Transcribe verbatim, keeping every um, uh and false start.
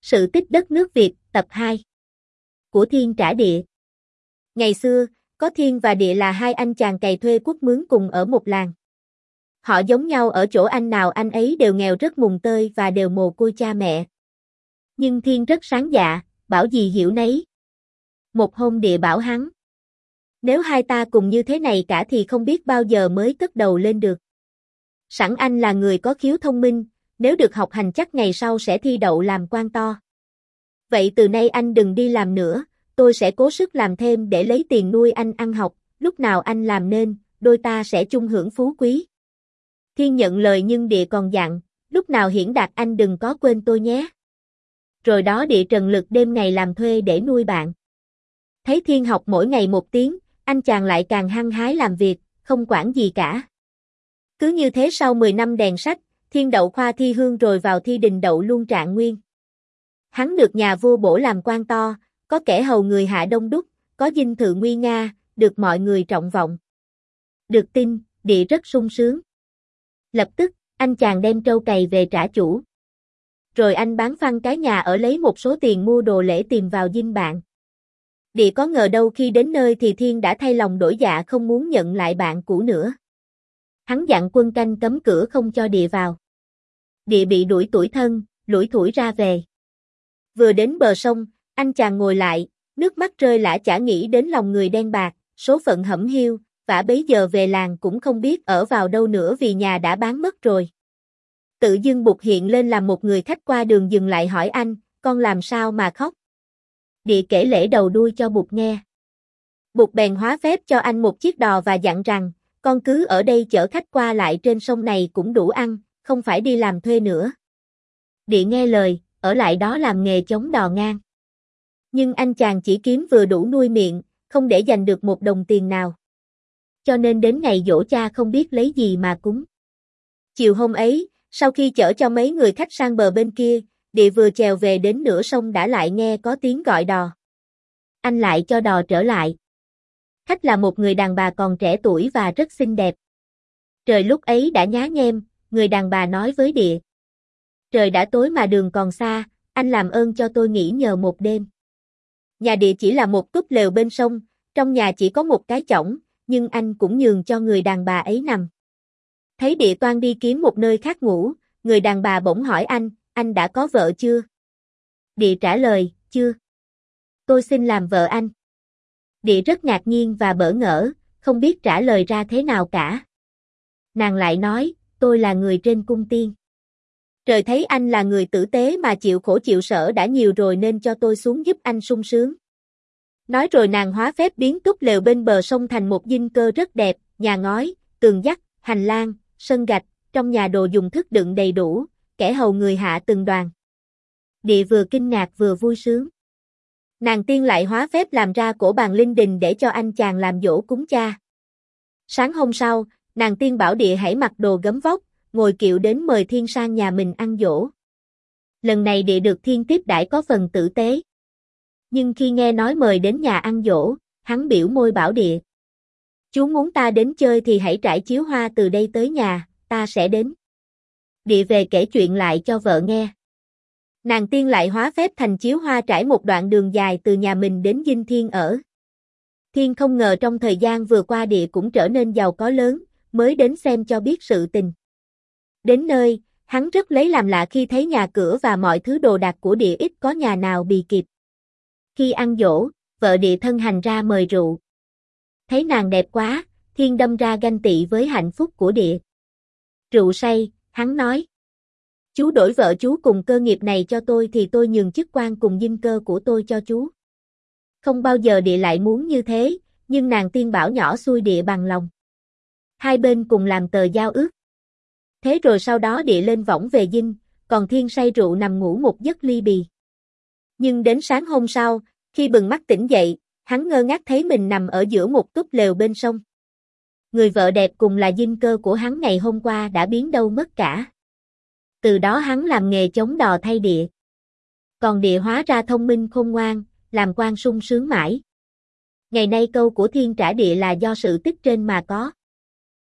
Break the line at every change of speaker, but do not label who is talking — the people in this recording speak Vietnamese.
Sự tích đất nước Việt, tập hai. Của thiên trả địa. Ngày xưa, có thiên và địa là hai anh chàng cày thuê cuốc mướn cùng ở một làng. Họ giống nhau ở chỗ anh nào anh ấy đều nghèo rất mùng tơi và đều mồ côi cha mẹ. Nhưng thiên rất sáng dạ, bảo gì hiểu nấy. Một hôm địa bảo hắn: nếu hai ta cùng như thế này cả thì không biết bao giờ mới cất đầu lên được. Sẵn anh là người có khiếu thông minh, nếu được học hành chắc ngày sau sẽ thi đậu làm quan to. Vậy từ nay anh đừng đi làm nữa, tôi sẽ cố sức làm thêm để lấy tiền nuôi anh ăn học, lúc nào anh làm nên, đôi ta sẽ chung hưởng phú quý. Thiên nhận lời nhưng địa còn dặn, lúc nào hiển đạt anh đừng có quên tôi nhé. Rồi đó địa trần lực đêm ngày làm thuê để nuôi bạn. Thấy Thiên học mỗi ngày một tiếng, anh chàng lại càng hăng hái làm việc, không quản gì cả. Cứ như thế sau mười năm đèn sách, Thiên đậu khoa thi hương rồi vào thi đình đậu luôn trạng nguyên. Hắn được nhà vua bổ làm quan to, có kẻ hầu người hạ đông đúc, có dinh thự nguy nga, được mọi người trọng vọng. Được tin, địa rất sung sướng. Lập tức, anh chàng đem trâu cày về trả chủ. Rồi anh bán phăng cái nhà ở lấy một số tiền mua đồ lễ tìm vào dinh bạn. Địa có ngờ đâu khi đến nơi thì Thiên đã thay lòng đổi dạ không muốn nhận lại bạn cũ nữa. Hắn dặn quân canh cấm cửa không cho địa vào. Địa bị đuổi tủi thân, lủi thủi ra về. Vừa đến bờ sông, anh chàng ngồi lại, nước mắt rơi lã chả nghĩ đến lòng người đen bạc, số phận hẩm hiu, vả bấy giờ về làng cũng không biết ở vào đâu nữa vì nhà đã bán mất rồi. Tự dưng Bụt hiện lên làm một người khách qua đường dừng lại hỏi anh, con làm sao mà khóc? Địa kể lễ đầu đuôi cho Bụt nghe. Bụt bèn hóa phép cho anh một chiếc đò và dặn rằng, con cứ ở đây chở khách qua lại trên sông này cũng đủ ăn, không phải đi làm thuê nữa. Địa nghe lời, ở lại đó làm nghề chống đò ngang. Nhưng anh chàng chỉ kiếm vừa đủ nuôi miệng, không để dành được một đồng tiền nào. Cho nên đến ngày giỗ cha không biết lấy gì mà cúng. Chiều hôm ấy, sau khi chở cho mấy người khách sang bờ bên kia, Địa vừa chèo về đến nửa sông đã lại nghe có tiếng gọi đò. Anh lại cho đò trở lại. Khách là một người đàn bà còn trẻ tuổi và rất xinh đẹp. Trời lúc ấy đã nhá nhem, người đàn bà nói với Địa. Trời đã tối mà đường còn xa, anh làm ơn cho tôi nghỉ nhờ một đêm. Nhà Địa chỉ là một túp lều bên sông, trong nhà chỉ có một cái chõng, nhưng anh cũng nhường cho người đàn bà ấy nằm. Thấy Địa toan đi kiếm một nơi khác ngủ, người đàn bà bỗng hỏi anh, anh đã có vợ chưa? Địa trả lời, chưa. Tôi xin làm vợ anh. Địa rất ngạc nhiên và bỡ ngỡ, không biết trả lời ra thế nào cả. Nàng lại nói, tôi là người trên cung tiên. Trời thấy anh là người tử tế mà chịu khổ chịu sở đã nhiều rồi nên cho tôi xuống giúp anh sung sướng. Nói rồi nàng hóa phép biến túp lều bên bờ sông thành một dinh cơ rất đẹp, nhà ngói, tường dắt, hành lang, sân gạch, trong nhà đồ dùng thức đựng đầy đủ, kẻ hầu người hạ từng đoàn. Địa vừa kinh ngạc vừa vui sướng. Nàng tiên lại hóa phép làm ra cổ bàn linh đình để cho anh chàng làm dỗ cúng cha. Sáng hôm sau, nàng tiên bảo Địa hãy mặc đồ gấm vóc, ngồi kiệu đến mời Thiên sang nhà mình ăn dỗ. Lần này Địa được Thiên tiếp đãi có phần tử tế. Nhưng khi nghe nói mời đến nhà ăn dỗ, hắn biểu môi bảo Địa. Chú muốn ta đến chơi thì hãy trải chiếu hoa từ đây tới nhà, ta sẽ đến. Địa về kể chuyện lại cho vợ nghe. Nàng tiên lại hóa phép thành chiếu hoa trải một đoạn đường dài từ nhà mình đến dinh Thiên ở. Thiên không ngờ trong thời gian vừa qua Địa cũng trở nên giàu có lớn, mới đến xem cho biết sự tình. Đến nơi, hắn rất lấy làm lạ khi thấy nhà cửa và mọi thứ đồ đạc của Địa ít có nhà nào bì kịp. Khi ăn dỗ, vợ Địa thân hành ra mời rượu. Thấy nàng đẹp quá, Thiên đâm ra ganh tị với hạnh phúc của Địa. Rượu say, hắn nói. Chú đổi vợ chú cùng cơ nghiệp này cho tôi thì tôi nhường chức quan cùng dinh cơ của tôi cho chú. Không bao giờ Địa lại muốn như thế, nhưng nàng tiên bảo nhỏ xuôi Địa bằng lòng. Hai bên cùng làm tờ giao ước. Thế rồi sau đó Địa lên võng về dinh, còn Thiên say rượu nằm ngủ một giấc ly bì. Nhưng đến sáng hôm sau, khi bừng mắt tỉnh dậy, hắn ngơ ngác thấy mình nằm ở giữa một túp lều bên sông. Người vợ đẹp cùng là dinh cơ của hắn ngày hôm qua đã biến đâu mất cả. Từ đó hắn làm nghề chống đò thay Địa. Còn Địa hóa ra thông minh khôn ngoan, làm quan sung sướng mãi. Ngày nay câu của Thiên trả địa là do sự tích trên mà có.